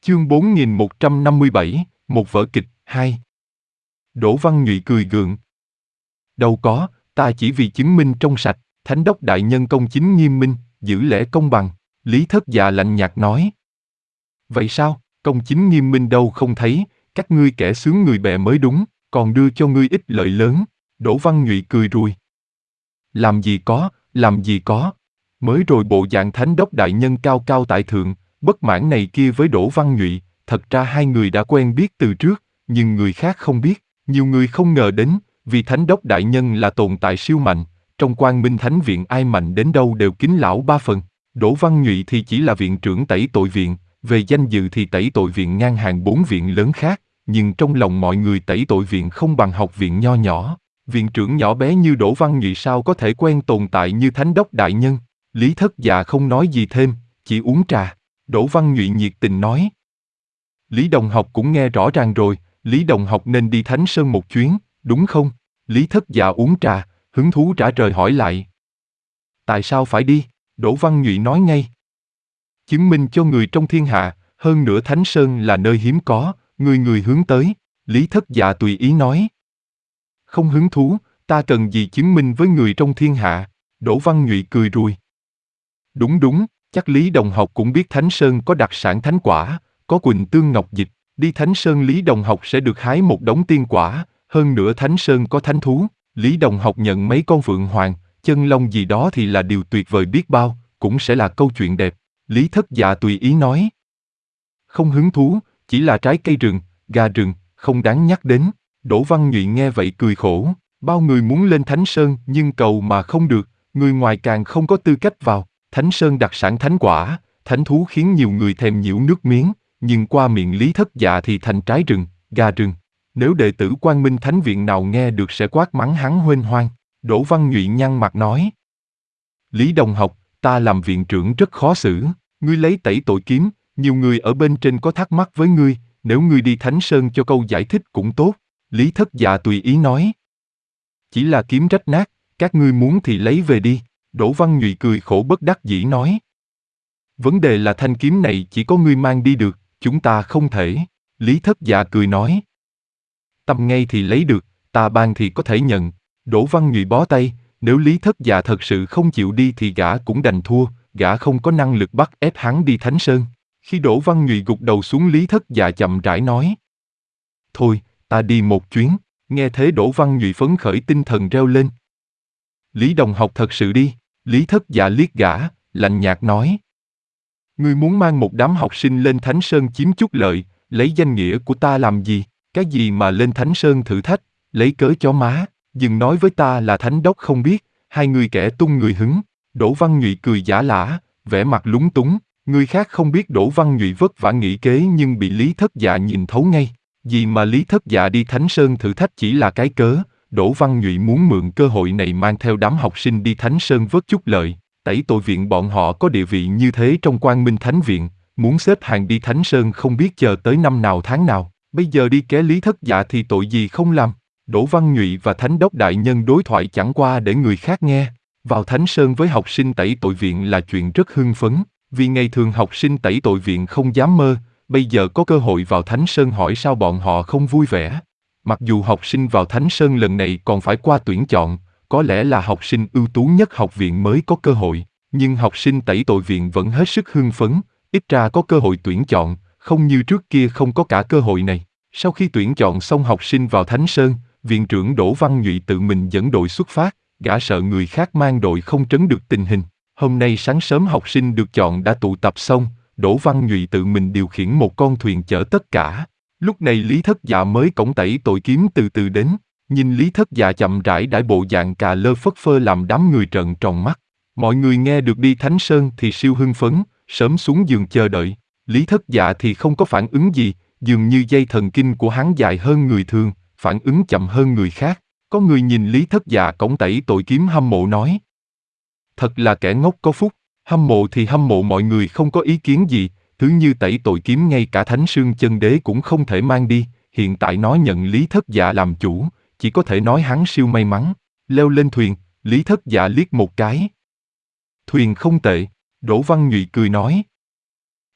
Chương 4157, một vở kịch, 2. Đỗ Văn Nhụy cười gượng. Đâu có, ta chỉ vì chứng minh trong sạch, Thánh đốc đại nhân công chính nghiêm minh, giữ lẽ công bằng. Lý Thất Dạ lạnh nhạt nói. Vậy sao, công chính nghiêm minh đâu không thấy, các ngươi kẻ xướng người bè mới đúng, còn đưa cho ngươi ích lợi lớn. Đỗ Văn Nhụy cười rùi. Làm gì có. Mới rồi bộ dạng Thánh đốc đại nhân cao cao tại thượng, bất mãn này kia với Đỗ Văn Nhụy, thật ra hai người đã quen biết từ trước, nhưng người khác không biết, nhiều người không ngờ đến, vì Thánh đốc đại nhân là tồn tại siêu mạnh, trong Quang Minh Thánh viện ai mạnh đến đâu đều kính lão ba phần. Đỗ Văn Nhụy thì chỉ là viện trưởng tẩy tội viện, về danh dự thì tẩy tội viện ngang hàng 4 viện lớn khác, nhưng trong lòng mọi người tẩy tội viện không bằng học viện nho nhỏ. Viện trưởng nhỏ bé như Đỗ Văn Nhụy sao có thể quen tồn tại như Thánh đốc đại nhân. Lý Thất Dạ không nói gì thêm, chỉ uống trà. Đỗ Văn Nhụy nhiệt tình nói. Lý Đồng học cũng nghe rõ ràng rồi, Lý Đồng học nên đi Thánh Sơn một chuyến, đúng không? Lý Thất Dạ uống trà, hứng thú rã rời hỏi lại. Tại sao phải đi? Đỗ Văn Nhụy nói ngay. Chứng minh cho người trong thiên hạ, hơn nữa Thánh Sơn là nơi hiếm có, người người hướng tới. Lý Thất Dạ tùy ý nói. Không hứng thú, ta cần gì chứng minh với người trong thiên hạ? Đỗ Văn Nhụy cười rùi. Đúng, chắc Lý Đồng học cũng biết Thánh Sơn có đặc sản thánh quả, có Quỳnh Tương Ngọc Dịch, đi Thánh Sơn Lý Đồng học sẽ được hái một đống tiên quả, hơn nữa Thánh Sơn có thánh thú, Lý Đồng học nhận mấy con phượng hoàng, chân long gì đó thì là điều tuyệt vời biết bao, cũng sẽ là câu chuyện đẹp. Lý Thất Dạ tùy ý nói. Không hứng thú, chỉ là trái cây rừng, gà rừng, không đáng nhắc đến. Đỗ Văn Nhụy nghe vậy cười khổ, bao người muốn lên Thánh Sơn nhưng cầu mà không được, người ngoài càng không có tư cách vào. Thánh Sơn đặc sản thánh quả, thánh thú khiến nhiều người thèm nhiễu nước miếng, nhưng qua miệng Lý Thất Dạ thì thành trái rừng, gà rừng. Nếu đệ tử Quang Minh Thánh viện nào nghe được sẽ quát mắng hắn huênh hoang. Đỗ Văn Nhụy nhăn mặt nói. Lý Đồng học, ta làm viện trưởng rất khó xử, ngươi lấy tẩy tội kiếm, nhiều người ở bên trên có thắc mắc với ngươi, nếu ngươi đi Thánh Sơn cho câu giải thích cũng tốt. Lý Thất Dạ tùy ý nói. Chỉ là kiếm rách nát, các ngươi muốn thì lấy về đi. Đỗ Văn Nhụy cười khổ bất đắc dĩ nói. Vấn đề là thanh kiếm này chỉ có ngươi mang đi được, chúng ta không thể. Lý Thất Dạ cười nói. Tầm ngay thì lấy được, ta ban thì có thể nhận. Đỗ Văn Nhụy bó tay, nếu Lý Thất Dạ thật sự không chịu đi thì gã cũng đành thua, gã không có năng lực bắt ép hắn đi Thánh Sơn. Khi Đỗ Văn Nhụy gục đầu xuống Lý Thất Dạ chậm rãi nói. Thôi, ta đi một chuyến. Nghe thế Đỗ Văn Nhụy phấn khởi tinh thần reo lên. Lý Đồng học thật sự đi. Lý Thất Dạ liếc gã, lạnh nhạt nói. Ngươi muốn mang một đám học sinh lên Thánh Sơn chiếm chút lợi, lấy danh nghĩa của ta làm gì? Cái gì mà lên Thánh Sơn thử thách, lấy cớ chó má, đừng nói với ta là Thánh đốc không biết, hai người kẻ tung người hứng. Đỗ Văn Nhụy cười giả lả, vẻ mặt lúng túng, người khác không biết Đỗ Văn Nhụy vất vả nghĩ kế nhưng bị Lý Thất Dạ nhìn thấu ngay. Vì mà Lý Thất Dạ đi Thánh Sơn thử thách chỉ là cái cớ, Đỗ Văn Nhụy muốn mượn cơ hội này mang theo đám học sinh đi Thánh Sơn vớt chút lợi, tẩy tội viện bọn họ có địa vị như thế trong Quang Minh Thánh viện, muốn xếp hàng đi Thánh Sơn không biết chờ tới năm nào tháng nào, bây giờ đi ké Lý Thất Dạ thì tội gì không làm. Đỗ Văn Nhụy và Thánh đốc đại nhân đối thoại chẳng qua để người khác nghe, vào Thánh Sơn với học sinh tẩy tội viện là chuyện rất hưng phấn, vì ngày thường học sinh tẩy tội viện không dám mơ, bây giờ có cơ hội vào Thánh Sơn hỏi sao bọn họ không vui vẻ. Mặc dù học sinh vào Thánh Sơn lần này còn phải qua tuyển chọn, có lẽ là học sinh ưu tú nhất học viện mới có cơ hội, nhưng học sinh tẩy tội viện vẫn hết sức hưng phấn, ít ra có cơ hội tuyển chọn, không như trước kia không có cả cơ hội này. Sau khi tuyển chọn xong học sinh vào Thánh Sơn, viện trưởng Đỗ Văn Nhụy tự mình dẫn đội xuất phát, gã sợ người khác mang đội không trấn được tình hình. Hôm nay sáng sớm học sinh được chọn đã tụ tập xong, Đỗ Văn Nhụy tự mình điều khiển một con thuyền chở tất cả. Lúc này Lý Thất Dạ mới cõng tẩy tội kiếm từ từ đến, nhìn Lý Thất Dạ chậm rãi đãi bộ dạng cà lơ phất phơ làm đám người trợn tròn mắt. Mọi người nghe được đi Thánh Sơn thì siêu hưng phấn, sớm xuống giường chờ đợi. Lý Thất Dạ thì không có phản ứng gì, dường như dây thần kinh của hắn dài hơn người thường, phản ứng chậm hơn người khác. Có người nhìn Lý Thất Dạ cõng tẩy tội kiếm hâm mộ nói. Thật là kẻ ngốc có phúc, hâm mộ thì hâm mộ mọi người không có ý kiến gì, thứ như tẩy tội kiếm ngay cả Thánh Sương Chân Đế cũng không thể mang đi, hiện tại nó nhận Lý Thất Dạ làm chủ, chỉ có thể nói hắn siêu may mắn. Leo lên thuyền, Lý Thất Dạ liếc một cái. Thuyền không tệ, Đỗ Văn Nhụy cười nói.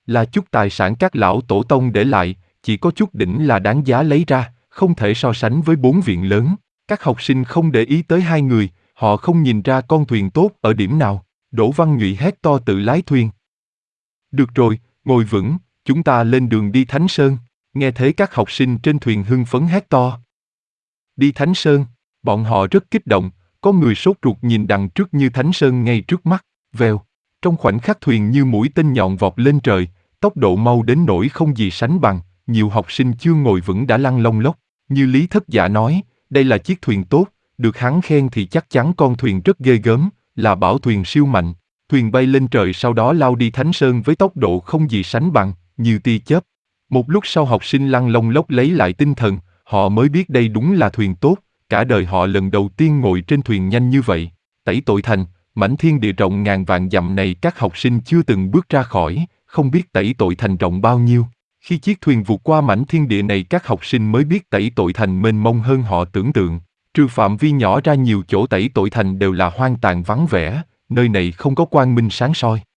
Là chút tài sản các lão tổ tông để lại, chỉ có chút đỉnh là đáng giá lấy ra, không thể so sánh với 4 viện lớn. Các học sinh không để ý tới hai người, họ không nhìn ra con thuyền tốt ở điểm nào. Đỗ Văn Nhụy hét to tự lái thuyền. Được rồi, ngồi vững, chúng ta lên đường đi Thánh Sơn. Nghe thấy các học sinh trên thuyền hưng phấn hét to. Đi Thánh Sơn, bọn họ rất kích động, có người sốt ruột nhìn đằng trước như Thánh Sơn ngay trước mắt, vèo. Trong khoảnh khắc thuyền như mũi tên nhọn vọt lên trời, tốc độ mau đến nỗi không gì sánh bằng, nhiều học sinh chưa ngồi vững đã lăn lông lốc. Như Lý Thất Dạ nói, đây là chiếc thuyền tốt, được hắn khen thì chắc chắn con thuyền rất ghê gớm, là bảo thuyền siêu mạnh. Thuyền bay lên trời sau đó lao đi Thánh Sơn với tốc độ không gì sánh bằng, như tia chớp. Một lúc sau học sinh lăn lông lốc lấy lại tinh thần, họ mới biết đây đúng là thuyền tốt, cả đời họ lần đầu tiên ngồi trên thuyền nhanh như vậy. Tẩy Tội Thành, mảnh thiên địa rộng ngàn vạn dặm này các học sinh chưa từng bước ra khỏi, không biết Tẩy Tội Thành rộng bao nhiêu. Khi chiếc thuyền vụt qua mảnh thiên địa này các học sinh mới biết Tẩy Tội Thành mênh mông hơn họ tưởng tượng. Trừ phạm vi nhỏ ra nhiều chỗ Tẩy Tội Thành đều là hoang tàn vắng vẻ, nơi này không có quang minh sáng soi.